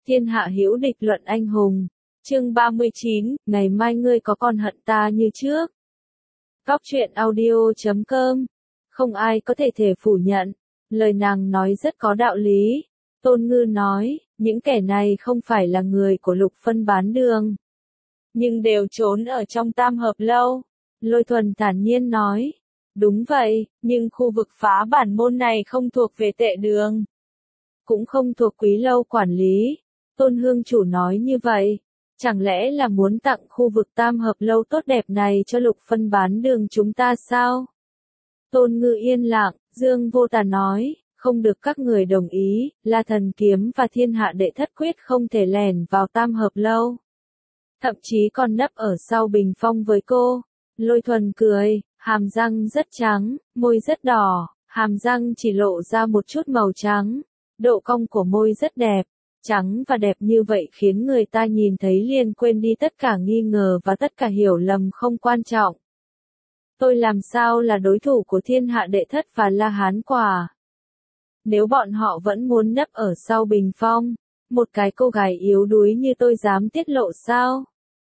Thiên hạ hữu địch luận anh hùng. Chương 39, ngày mai ngươi có còn hận ta như trước. Góc truyện audio.com. Không ai có thể phủ nhận. Lời nàng nói rất có đạo lý. Tôn Ngư nói, những kẻ này không phải là người của Lục Phân bán đường, nhưng đều trốn ở trong Tam Hợp Lâu. Lôi Thuần thản nhiên nói, đúng vậy, nhưng khu vực phá bản môn này không thuộc về Tệ Đường, cũng không thuộc Quý Lâu quản lý. Tôn Hương chủ nói như vậy, chẳng lẽ là muốn tặng khu vực Tam Hợp Lâu tốt đẹp này cho Lục Phân bán đường chúng ta sao? Tôn Ngư yên lặng, Dương Vô Tà nói, không được các người đồng ý, La Thần Kiếm và Thiên Hạ Đệ Thất Quyết không thể lẻn vào Tam Hợp Lâu. Thậm chí còn nấp ở sau bình phong với cô. Lôi Thuần cười, hàm răng rất trắng, môi rất đỏ, hàm răng chỉ lộ ra một chút màu trắng. Độ cong của môi rất đẹp, trắng và đẹp như vậy khiến người ta nhìn thấy liền quên đi tất cả nghi ngờ và tất cả hiểu lầm không quan trọng. Tôi làm sao là đối thủ của Thiên Hạ Đệ Thất và La Hán Quả? Nếu bọn họ vẫn muốn nấp ở sau bình phong, một cái cô gái yếu đuối như tôi dám tiết lộ sao?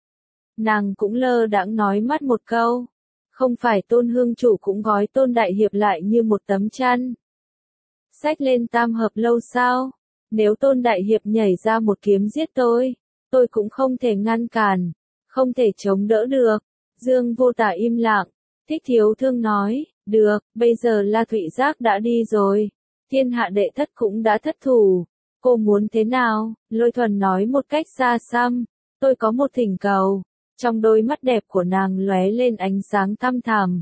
Nàng cũng lơ đãng nói mắt một câu. Không phải Tôn Hương chủ cũng gói Tôn Đại Hiệp lại như một tấm chăn, xách lên Tam Hợp Lâu sao? Nếu Tôn Đại Hiệp nhảy ra một kiếm giết tôi cũng không thể ngăn cản, không thể chống đỡ được. Dương Vô Tà im lặng. Thích Thiếu Thương nói, được, bây giờ La Thụy Giác đã đi rồi, Thiên Hạ Đệ Thất cũng đã thất thủ, cô muốn thế nào? Lôi Thuần nói một cách xa xăm, tôi có một thỉnh cầu. Trong đôi mắt đẹp của nàng lóe lên ánh sáng thăm thẳm,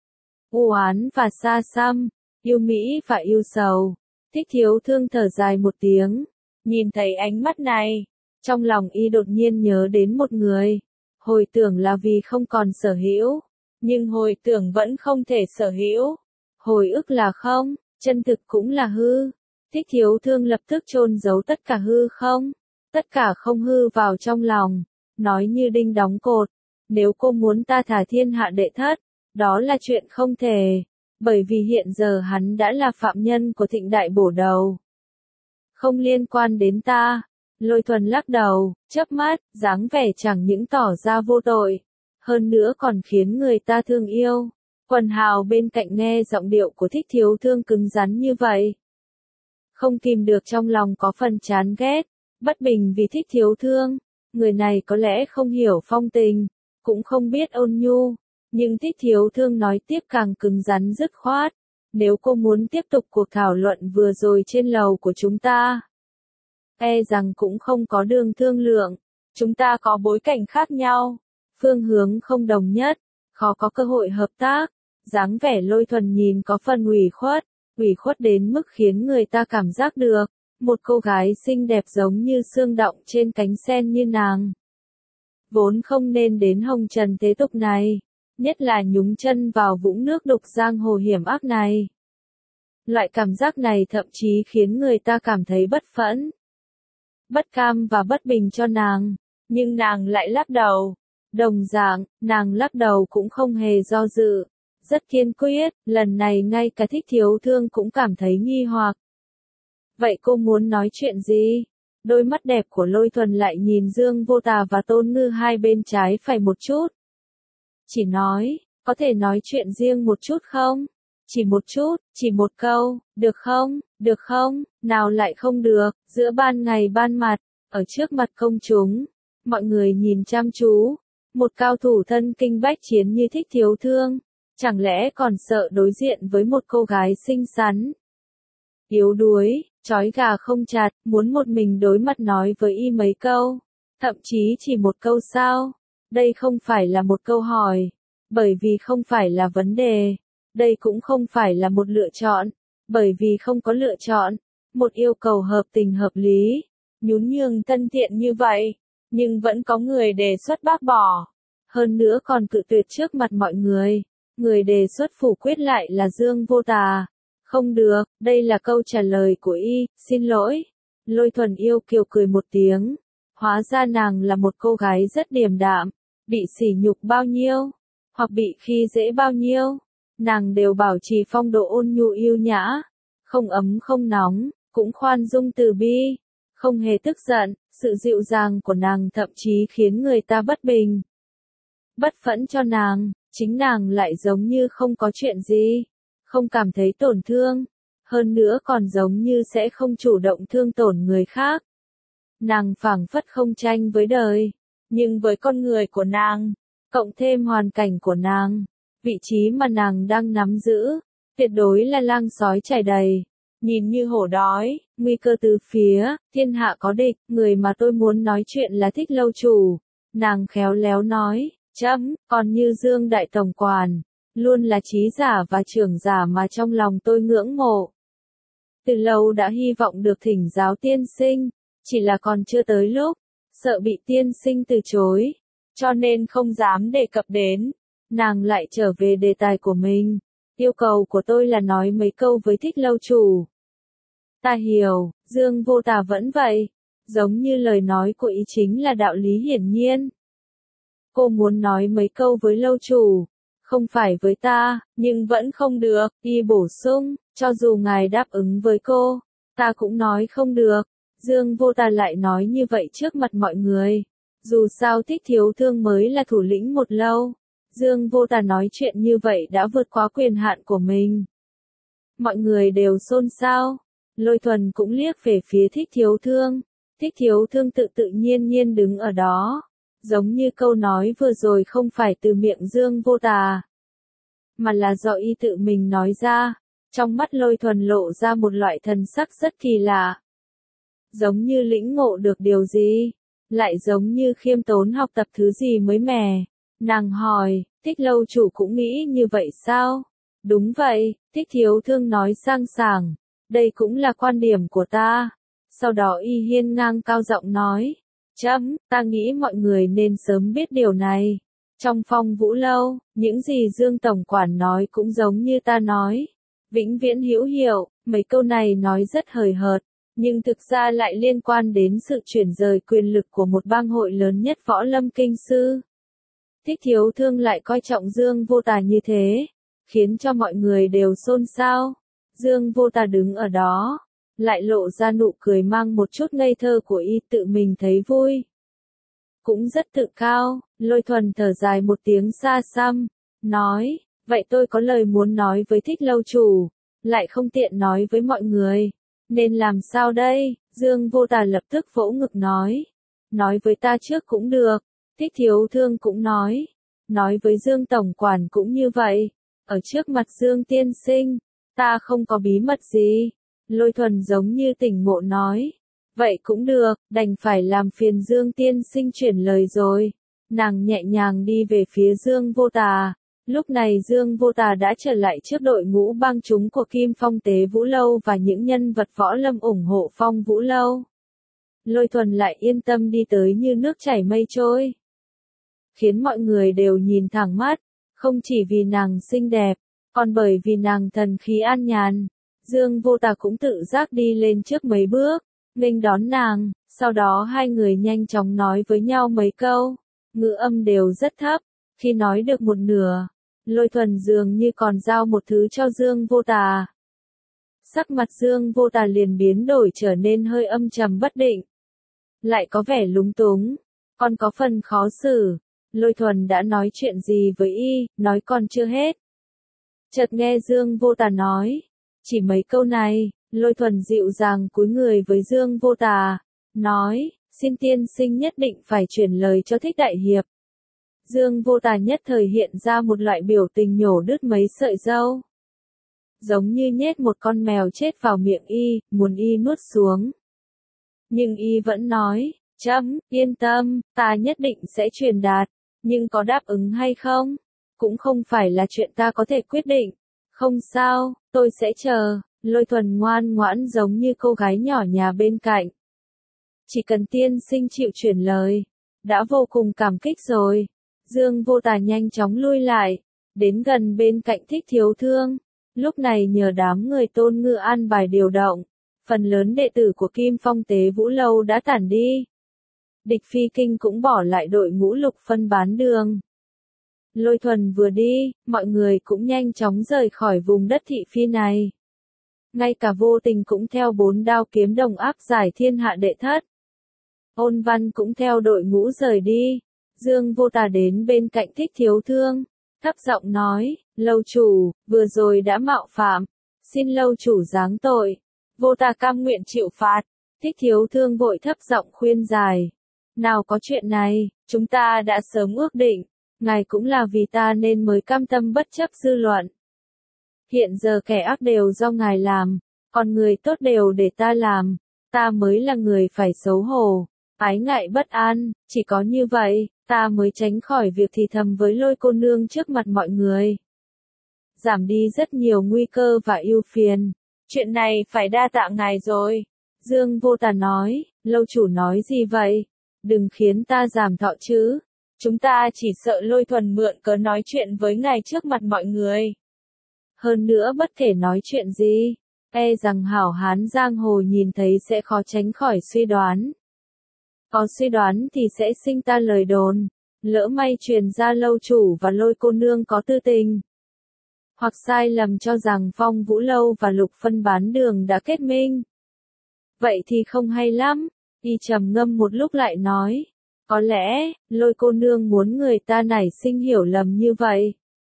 u oán và xa xăm, yêu mỹ và yêu sầu. Thích Thiếu Thương thở dài một tiếng, nhìn thấy ánh mắt này, trong lòng y đột nhiên nhớ đến một người. Hồi tưởng là vì không còn sở hữu, nhưng hồi tưởng vẫn không thể sở hữu. Hồi ức là không, chân thực cũng là hư. Thích Thiếu Thương lập tức chôn giấu tất cả hư không, tất cả không hư vào trong lòng, nói như đinh đóng cột. Nếu cô muốn ta thả Thiên Hạ Đệ Thất, đó là chuyện không thể, bởi vì hiện giờ hắn đã là phạm nhân của Thịnh Đại Bổ Đầu, không liên quan đến ta. Lôi Thuần lắc đầu, chớp mắt, dáng vẻ chẳng những tỏ ra vô tội, hơn nữa còn khiến người ta thương yêu. Quần hào bên cạnh nghe giọng điệu của Thích Thiếu Thương cứng rắn như vậy, không kìm được trong lòng có phần chán ghét, bất bình vì Thích Thiếu Thương. Người này có lẽ không hiểu phong tình, cũng không biết ôn nhu, nhưng Thích Thiếu Thương nói tiếp càng cứng rắn dứt khoát. Nếu cô muốn tiếp tục cuộc thảo luận vừa rồi trên lầu của chúng ta, e rằng cũng không có đường thương lượng. Chúng ta có bối cảnh khác nhau, phương hướng không đồng nhất, khó có cơ hội hợp tác. Dáng vẻ Lôi Thuần nhìn có phần ủy khuất đến mức khiến người ta cảm giác được, một cô gái xinh đẹp giống như xương động trên cánh sen như nàng, vốn không nên đến hồng trần thế tục này, nhất là nhúng chân vào vũng nước đục giang hồ hiểm ác này. Loại cảm giác này thậm chí khiến người ta cảm thấy bất phẫn, bất cam và bất bình cho nàng, nhưng nàng lại lắc đầu. Đồng dạng, nàng lắc đầu cũng không hề do dự, rất kiên quyết. Lần này ngay cả Thích Thiếu Thương cũng cảm thấy nghi hoặc. Vậy cô muốn nói chuyện gì? Đôi mắt đẹp của Lôi Thuần lại nhìn Dương Vô Tà và Tôn Ngư hai bên trái phải một chút. Chỉ nói, có thể nói chuyện riêng một chút không? Chỉ một chút, chỉ một câu, được không, nào lại không được. Giữa ban ngày ban mặt, ở trước mặt công chúng, mọi người nhìn chăm chú, một cao thủ thân kinh bách chiến như Thích Thiếu Thương, chẳng lẽ còn sợ đối diện với một cô gái xinh xắn, yếu đuối, trói gà không chặt, muốn một mình đối mặt nói với y mấy câu, thậm chí chỉ một câu sao? Đây không phải là một câu hỏi, bởi vì không phải là vấn đề. Đây cũng không phải là một lựa chọn, bởi vì không có lựa chọn. Một yêu cầu hợp tình hợp lý, nhún nhường thân thiện như vậy, nhưng vẫn có người đề xuất bác bỏ. Hơn nữa còn cự tuyệt trước mặt mọi người. Người đề xuất phủ quyết lại là Dương Vô Tà. Không được, đây là câu trả lời của y, xin lỗi. Lôi Thuần yêu kiều cười một tiếng. Hóa ra nàng là một cô gái rất điềm đạm, bị sỉ nhục bao nhiêu, hoặc bị khi dễ bao nhiêu, nàng đều bảo trì phong độ ôn nhu yêu nhã, không ấm không nóng, cũng khoan dung từ bi, không hề tức giận, sự dịu dàng của nàng thậm chí khiến người ta bất bình. Bất phẫn cho nàng, chính nàng lại giống như không có chuyện gì, không cảm thấy tổn thương, hơn nữa còn giống như sẽ không chủ động thương tổn người khác. Nàng phảng phất không tranh với đời, nhưng với con người của nàng, cộng thêm hoàn cảnh của nàng, vị trí mà nàng đang nắm giữ, tuyệt đối là lang sói trải đầy, nhìn như hổ đói, nguy cơ từ phía, thiên hạ có địch, người mà tôi muốn nói chuyện là Thích lâu chủ. Nàng khéo léo nói, chấm, còn như Dương đại tổng quản, luôn là trí giả và trưởng giả mà trong lòng tôi ngưỡng mộ. Từ lâu đã hy vọng được thỉnh giáo tiên sinh, chỉ là còn chưa tới lúc, sợ bị tiên sinh từ chối, cho nên không dám đề cập đến. Nàng lại trở về đề tài của mình. Yêu cầu của tôi là nói mấy câu với Thích lâu chủ. Ta hiểu, Dương Vô Tà vẫn vậy, giống như lời nói của ý chính là đạo lý hiển nhiên. Cô muốn nói mấy câu với lâu chủ, không phải với ta, nhưng vẫn không được, y bổ sung, cho dù ngài đáp ứng với cô, ta cũng nói không được. Dương Vô Tà lại nói như vậy trước mặt mọi người. Dù sao Thích thiếu thương mới là thủ lĩnh một lâu. Dương Vô Tà nói chuyện như vậy đã vượt quá quyền hạn của mình. Mọi người đều xôn xao. Lôi Thuần cũng liếc về phía Thích thiếu thương. Thích thiếu thương tự tự nhiên đứng ở đó. Giống như câu nói vừa rồi không phải từ miệng Dương Vô Tà, mà là do y tự mình nói ra. Trong mắt Lôi Thuần lộ ra một loại thần sắc rất kỳ lạ. Giống như lĩnh ngộ được điều gì, lại giống như khiêm tốn học tập thứ gì mới mẻ. Nàng hỏi, Thích lâu chủ cũng nghĩ như vậy sao? Đúng vậy, Thích thiếu thương nói sang sảng, đây cũng là quan điểm của ta. Sau đó y hiên ngang cao giọng nói, chấm, ta nghĩ mọi người nên sớm biết điều này. Trong Phong Vũ lâu, những gì Dương tổng quản nói cũng giống như ta nói. Vĩnh viễn hữu hiệu, mấy câu này nói rất hời hợt, nhưng thực ra lại liên quan đến sự chuyển rời quyền lực của một bang hội lớn nhất võ lâm kinh sư. Thích thiếu thương lại coi trọng Dương Vô Tà như thế, khiến cho mọi người đều xôn xao. Dương Vô Tà đứng ở đó, lại lộ ra nụ cười mang một chút ngây thơ của y tự mình thấy vui. Cũng rất tự cao. Lôi Thuần thở dài một tiếng xa xăm, nói, vậy tôi có lời muốn nói với Thích lâu chủ, lại không tiện nói với mọi người. Nên làm sao đây? Dương Vô Tà lập tức vỗ ngực nói với ta trước cũng được. Thích thiếu thương cũng nói với Dương tổng quản cũng như vậy. Ở trước mặt Dương tiên sinh, ta không có bí mật gì. Lôi Thuần giống như tỉnh ngộ nói, vậy cũng được, đành phải làm phiền Dương tiên sinh chuyển lời rồi. Nàng nhẹ nhàng đi về phía Dương Vô Tà. Lúc này Dương Vô Tà đã trở lại trước đội ngũ bang chúng của Kim Phong Tế Vũ Lâu và những nhân vật võ lâm ủng hộ Phong Vũ Lâu. Lôi Thuần lại yên tâm đi tới như nước chảy mây trôi, khiến mọi người đều nhìn thẳng mắt, không chỉ vì nàng xinh đẹp, còn bởi vì nàng thần khí an nhàn. Dương Vô Tà cũng tự giác đi lên trước mấy bước, nghênh đón nàng, sau đó hai người nhanh chóng nói với nhau mấy câu, ngữ âm đều rất thấp. Khi nói được một nửa, Lôi Thuần dường như còn giao một thứ cho Dương Vô Tà. Sắc mặt Dương Vô Tà liền biến đổi trở nên hơi âm trầm bất định, lại có vẻ lúng túng, còn có phần khó xử. Lôi Thuần đã nói chuyện gì với y, nói còn chưa hết. Chợt nghe Dương Vô Tà nói, chỉ mấy câu này, Lôi Thuần dịu dàng cúi người với Dương Vô Tà, nói, xin tiên sinh nhất định phải chuyển lời cho Thích đại hiệp. Dương Vô Tà nhất thời hiện ra một loại biểu tình nhổ đứt mấy sợi râu, giống như nhét một con mèo chết vào miệng y, muốn y nuốt xuống. Nhưng y vẫn nói, chấm, yên tâm, ta nhất định sẽ truyền đạt, nhưng có đáp ứng hay không, cũng không phải là chuyện ta có thể quyết định. Không sao, tôi sẽ chờ. Lôi Thuần ngoan ngoãn giống như cô gái nhỏ nhà bên cạnh. Chỉ cần tiên sinh chịu chuyển lời, đã vô cùng cảm kích rồi. Dương Vô Tà nhanh chóng lui lại, đến gần bên cạnh Thích thiếu thương. Lúc này nhờ đám người Tôn Ngư an bài điều động, phần lớn đệ tử của Kim Phong Tế Vũ Lâu đã tản đi. Địch Phi Kinh cũng bỏ lại đội ngũ Lục Phân bán đường. Lôi Thuần vừa đi, mọi người cũng nhanh chóng rời khỏi vùng đất thị phi này. ngay cả vô tình cũng theo 4 đao kiếm đồng áp giải thiên hạ đệ thất. Ôn Văn cũng theo đội ngũ rời đi. Dương Vô Tà đến bên cạnh Thích Thiếu Thương, thấp giọng nói, lâu chủ, vừa rồi đã mạo phạm, xin lâu chủ giáng tội. Vô Tà cam nguyện chịu phạt. Thích Thiếu Thương vội thấp giọng khuyên giải. Nào có chuyện này, chúng ta đã sớm ước định, ngài cũng là vì ta nên mới cam tâm bất chấp dư luận. Hiện giờ kẻ ác đều do ngài làm, còn người tốt đều để ta làm, ta mới là người phải xấu hổ, ái ngại bất an, chỉ có như vậy, ta mới tránh khỏi việc thì thầm với Lôi cô nương trước mặt mọi người. Giảm đi rất nhiều nguy cơ và ưu phiền, chuyện này phải đa tạ ngài rồi. Dương Vô Tà nói, lâu chủ nói gì vậy? Đừng khiến ta giảm thọ chứ. Chúng ta chỉ sợ Lôi Thuần mượn cớ nói chuyện với ngài trước mặt mọi người. Hơn nữa bất thể nói chuyện gì, e rằng hảo hán giang hồ nhìn thấy sẽ khó tránh khỏi suy đoán. Có suy đoán thì sẽ sinh ta lời đồn, lỡ may truyền ra lâu chủ và Lôi cô nương có tư tình. Hoặc sai lầm cho rằng Phong Vũ Lâu và Lục Phân Bán Đường đã kết minh. Vậy thì không hay lắm. Y trầm ngâm một lúc lại nói, có lẽ, Lôi cô nương muốn người ta nảy sinh hiểu lầm như vậy.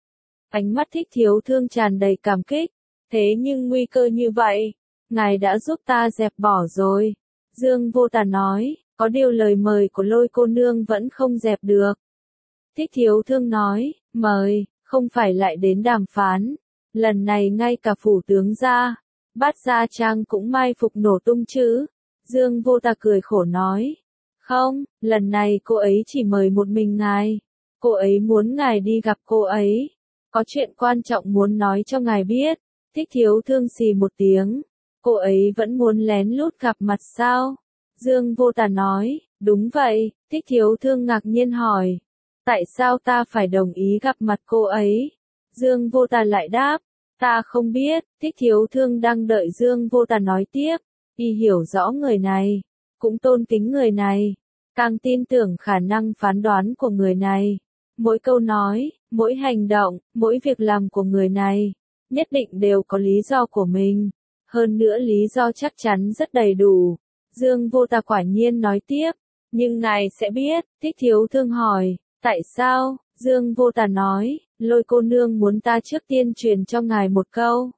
Ánh mắt Thích Thiếu Thương tràn đầy cảm kích, thế nhưng nguy cơ như vậy, ngài đã giúp ta dẹp bỏ rồi. Dương Vô Tà nói, có điều lời mời của Lôi cô nương vẫn không dẹp được. Thích Thiếu Thương nói, mời, không phải lại đến đàm phán, lần này ngay cả phủ tướng gia, Bát Gia Trang cũng mai phục nổ tung chứ. Dương Vô Tà cười khổ nói, không, lần này cô ấy chỉ mời một mình ngài, cô ấy muốn ngài đi gặp cô ấy, có chuyện quan trọng muốn nói cho ngài biết. Thích Thiếu Thương xì một tiếng, cô ấy vẫn muốn lén lút gặp mặt sao? Dương Vô Tà nói, đúng vậy. Thích Thiếu Thương ngạc nhiên hỏi, tại sao ta phải đồng ý gặp mặt cô ấy? Dương Vô Tà lại đáp, ta không biết. Thích Thiếu Thương đang đợi Dương Vô Tà nói tiếp, y hiểu rõ người này, cũng tôn kính người này, càng tin tưởng khả năng phán đoán của người này. Mỗi câu nói, mỗi hành động, mỗi việc làm của người này, nhất định đều có lý do của mình, hơn nữa lý do chắc chắn rất đầy đủ. Dương Vô Tà quả nhiên nói tiếp, nhưng ngài sẽ biết. Thích Thiếu Thương hỏi, tại sao? Dương Vô Tà nói, Lôi cô nương muốn ta trước tiên truyền cho ngài một câu.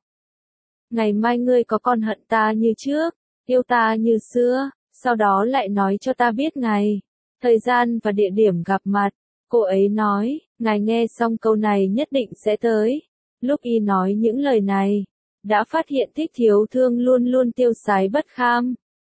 Ngày mai ngươi có còn hận ta như trước, yêu ta như xưa, sau đó lại nói cho ta biết ngày, thời gian và địa điểm gặp mặt. Cô ấy nói, ngài nghe xong câu này nhất định sẽ tới. Lúc y nói những lời này, đã phát hiện Thích Thiếu Thương luôn luôn tiêu sái bất kham.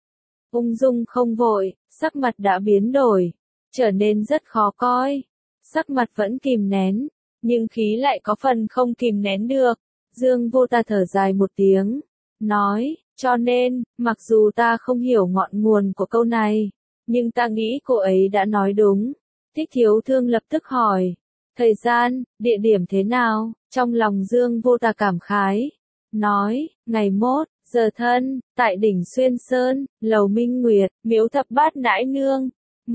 Ung dung không vội, sắc mặt đã biến đổi, trở nên rất khó coi. Sắc mặt vẫn kìm nén, nhưng khí lại có phần không kìm nén được. Dương Vô Tà thở dài một tiếng, nói, cho nên, mặc dù ta không hiểu ngọn nguồn của câu này, nhưng ta nghĩ cô ấy đã nói đúng. Thích Thiếu Thương lập tức hỏi, thời gian, địa điểm thế nào? Trong lòng Dương Vô Tà cảm khái, nói, ngày mốt, giờ thân, tại đỉnh Xuyên Sơn, lầu Minh Nguyệt, miếu Thập Bát Nãi Nương,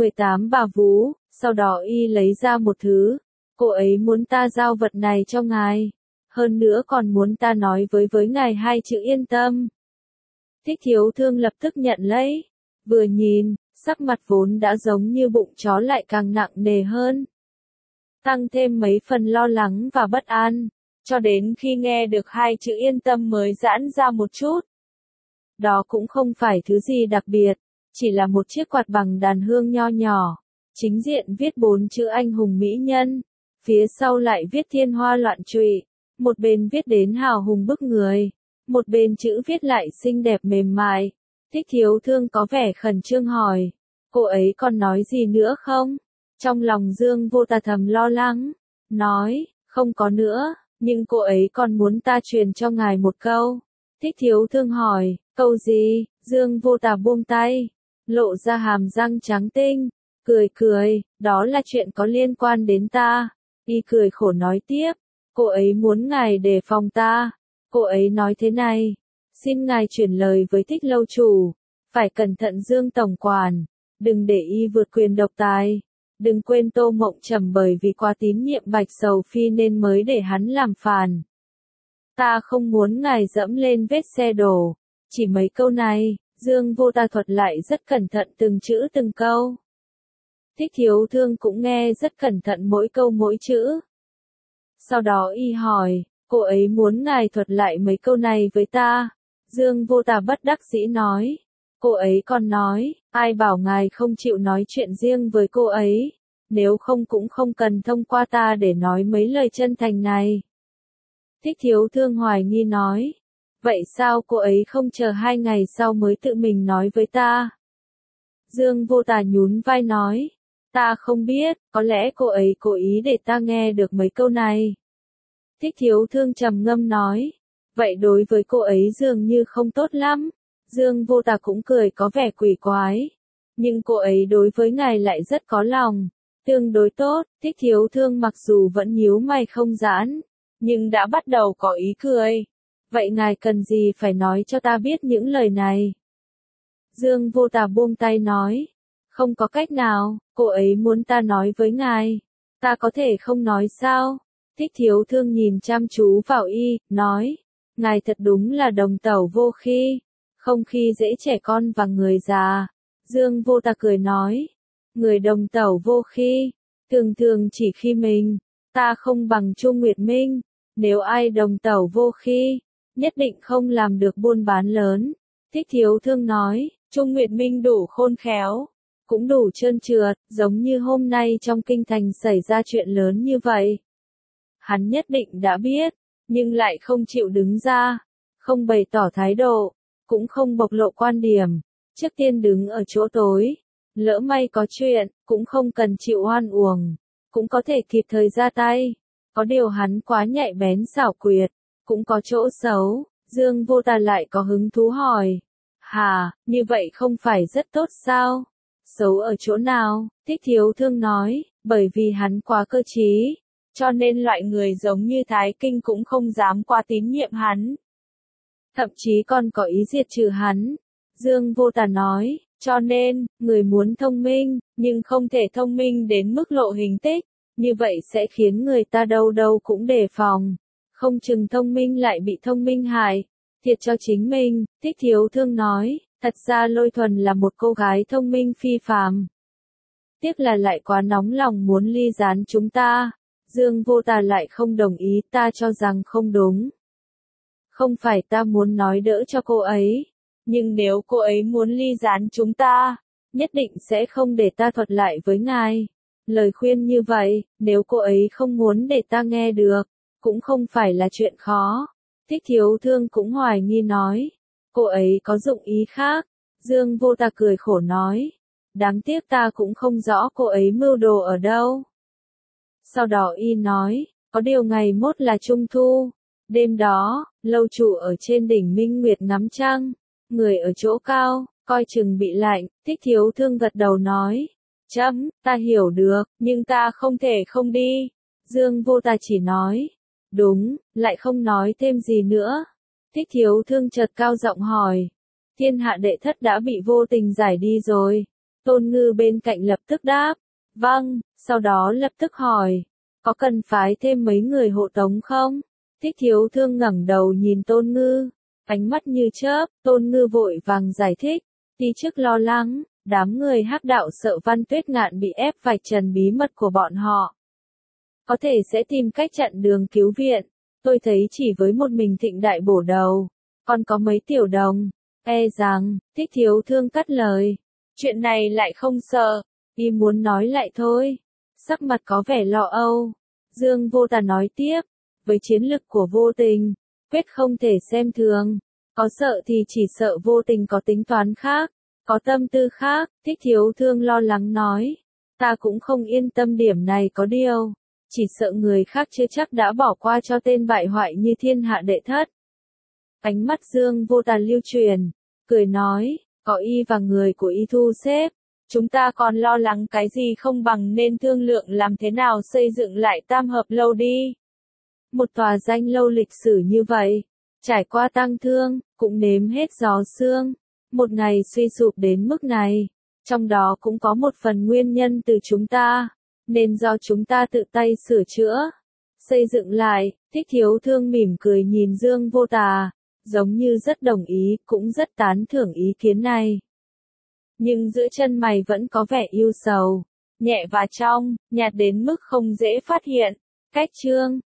18 bà vú. Sau đó y lấy ra một thứ, cô ấy muốn ta giao vật này cho ngài, hơn nữa còn muốn ta nói với ngài 2 chữ yên tâm. Thích Thiếu Thương lập tức nhận lấy, vừa nhìn, sắc mặt vốn đã giống như bụng chó lại càng nặng nề hơn, tăng thêm mấy phần lo lắng và bất an, cho đến khi nghe được 2 chữ yên tâm mới giãn ra một chút. Đó cũng không phải thứ gì đặc biệt, chỉ là một chiếc quạt bằng đàn hương nho nhỏ, chính diện viết 4 chữ anh hùng mỹ nhân, phía sau lại viết thiên hoa loạn trụy, một bên viết đến hào hùng bức người, một bên chữ viết lại xinh đẹp mềm mại. Thích Thiếu Thương có vẻ khẩn trương hỏi, cô ấy còn nói gì nữa không? Trong lòng Dương Vô Tà thầm lo lắng, nói, không có nữa, nhưng cô ấy còn muốn ta truyền cho ngài một câu. Thích Thiếu Thương hỏi, câu gì? Dương Vô Tà buông tay, lộ ra hàm răng trắng tinh, cười cười, đó là chuyện có liên quan đến ta. Y cười khổ nói tiếp, cô ấy muốn ngài đề phòng ta. Cô ấy nói thế này, xin ngài chuyển lời với Thích lâu chủ, phải cẩn thận Dương tổng quản, đừng để y vượt quyền độc tài. Đừng quên Tô Mộng Trầm bởi vì quá tín nhiệm Bạch Sầu Phi nên mới để hắn làm phản. ta không muốn ngài dẫm lên vết xe đổ. Chỉ mấy câu này, Dương Vô Ta thuật lại rất cẩn thận từng chữ từng câu. Thích Thiếu Thương cũng nghe rất cẩn thận mỗi câu mỗi chữ. Sau đó y hỏi, cô ấy muốn ngài thuật lại mấy câu này với ta. Dương Vô Ta bất đắc dĩ nói. Cô ấy còn nói, ai bảo ngài không chịu nói chuyện riêng với cô ấy, nếu không cũng không cần thông qua ta để nói mấy lời chân thành này. Thích Thiếu Thương hoài nghi nói, vậy sao cô ấy không chờ 2 ngày sau mới tự mình nói với ta? Dương Vô Ta nhún vai nói, ta không biết, có lẽ cô ấy cố ý để ta nghe được mấy câu này. Thích Thiếu Thương trầm ngâm nói, vậy đối với cô ấy dường như không tốt lắm. Dương Vô Ta cũng cười có vẻ quỷ quái. Nhưng cô ấy đối với ngài lại rất có lòng, tương đối tốt. Thích Thiếu Thương mặc dù vẫn nhíu mày không giãn, nhưng đã bắt đầu có ý cười. Vậy ngài cần gì phải nói cho ta biết những lời này? Dương Vô Ta buông tay nói, không có cách nào, cô ấy muốn ta nói với ngài. Ta có thể không nói sao? Thích Thiếu Thương nhìn chăm chú vào y, nói, ngài thật đúng là đồng tẩu vô khi, không khi dễ trẻ con và người già. Dương Vô Ta cười nói, người đồng tẩu vô khi, thường thường chỉ khi mình, ta không bằng Chu Nguyệt Minh, nếu ai đồng tẩu vô khi, nhất định không làm được buôn bán lớn. Thích Thiếu Thương nói, Chu Nguyệt Minh đủ khôn khéo, cũng đủ trơn trượt, giống như hôm nay trong kinh thành xảy ra chuyện lớn như vậy. Hắn nhất định đã biết, nhưng lại không chịu đứng ra, không bày tỏ thái độ, cũng không bộc lộ quan điểm, trước tiên đứng ở chỗ tối, lỡ may có chuyện, cũng không cần chịu oan uổng, cũng có thể kịp thời ra tay. Có điều hắn quá nhạy bén xảo quyệt, cũng có chỗ xấu. Dương Vô Ta lại có hứng thú hỏi, hà, như vậy không phải rất tốt sao? Xấu ở chỗ nào? Thích Thiếu Thương nói, bởi vì hắn quá cơ trí, cho nên loại người giống như Thái Kinh cũng không dám qua tín nhiệm hắn. Thậm chí còn có ý diệt trừ hắn. Dương Vô Ta nói, cho nên, người muốn thông minh, nhưng không thể thông minh đến mức lộ hình tích, như vậy sẽ khiến người ta đâu đâu cũng đề phòng. Không chừng thông minh lại bị thông minh hại, thiệt cho chính mình. Thích Thiếu Thương nói, thật ra Lôi Thuần là một cô gái thông minh phi phàm. Tiếc là lại quá nóng lòng muốn ly gián chúng ta. Dương Vô Ta lại không đồng ý, ta cho rằng không đúng. Không phải ta muốn nói đỡ cho cô ấy, nhưng nếu cô ấy muốn ly gián chúng ta, nhất định sẽ không để ta thuật lại với ngài. Lời khuyên như vậy, nếu cô ấy không muốn để ta nghe được, cũng không phải là chuyện khó. Thích Thiếu Thương cũng hoài nghi nói, cô ấy có dụng ý khác. Dương Vô Ta cười khổ nói, đáng tiếc ta cũng không rõ cô ấy mưu đồ ở đâu. Sau đó y nói, có điều ngày mốt là Trung Thu. Đêm đó, lâu chủ ở trên đỉnh Minh Nguyệt ngắm trăng, người ở chỗ cao, coi chừng bị lạnh. Thích Thiếu Thương gật đầu nói, ta hiểu được, nhưng ta không thể không đi. Dương Vô Ta chỉ nói, đúng, lại không nói thêm gì nữa. Thích Thiếu Thương chợt cao giọng hỏi, thiên hạ đệ thất đã bị vô tình giải đi rồi. Tôn Ngư bên cạnh lập tức đáp, vâng, sau đó lập tức hỏi, có cần phái thêm mấy người hộ tống không? Thích Thiếu Thương ngẩng đầu nhìn Tôn Ngư, ánh mắt như chớp. Tôn Ngư vội vàng giải thích, đi trước lo lắng, đám người hắc đạo sợ Văn Tuyết Ngạn bị ép vạch trần bí mật của bọn họ. Có thể sẽ tìm cách chặn đường cứu viện. Tôi thấy chỉ với một mình Thịnh Đại bổ đầu, còn có mấy tiểu đồng, e rằng, Thích Thiếu Thương cắt lời. Chuyện này lại không sợ, y muốn nói lại thôi. Sắc mặt có vẻ lo âu. Dương Vô Ta nói tiếp, với chiến lực của vô tình, quyết không thể xem thường. Có sợ thì chỉ sợ vô tình có tính toán khác, có tâm tư khác. Thích Thiếu Thương lo lắng nói, ta cũng không yên tâm điểm này, có điều, chỉ sợ người khác chưa chắc đã bỏ qua cho tên bại hoại như thiên hạ đệ thất. Ánh mắt Dương Vô Ta lưu truyền, cười nói, có y và người của y thu xếp, chúng ta còn lo lắng cái gì không bằng nên thương lượng làm thế nào xây dựng lại Tam Hợp Lâu đi. Một tòa danh lâu lịch sử như vậy, trải qua tang thương, cũng nếm hết gió sương, một ngày suy sụp đến mức này, trong đó cũng có một phần nguyên nhân từ chúng ta, nên do chúng ta tự tay sửa chữa. xây dựng lại, Thích Thiếu Thương mỉm cười nhìn Dương Vô Tà, giống như rất đồng ý, cũng rất tán thưởng ý kiến này. Nhưng giữa chân mày vẫn có vẻ ưu sầu, nhẹ và trong, nhạt đến mức không dễ phát hiện. Cách chương